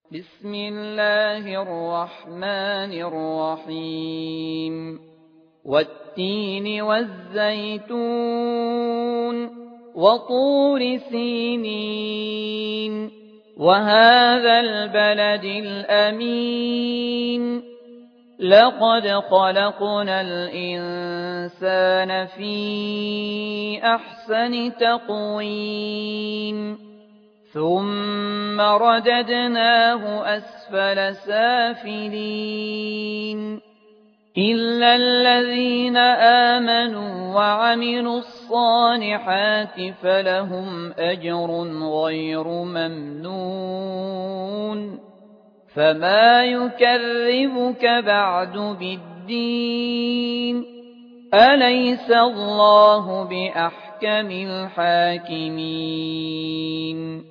بسم الله الرحمن الرحيم والتين والزيتون وطور سينين وهذا البلد الأمين لقد خلقنا الإنسان في أحسن تقويم ثم رددناه أسفل سافلين إلا الذين آمنوا وعملوا الصالحات فلهم أجر غير ممنون فما يكذبك بعد بالدين أليس الله بأحكم الحاكمين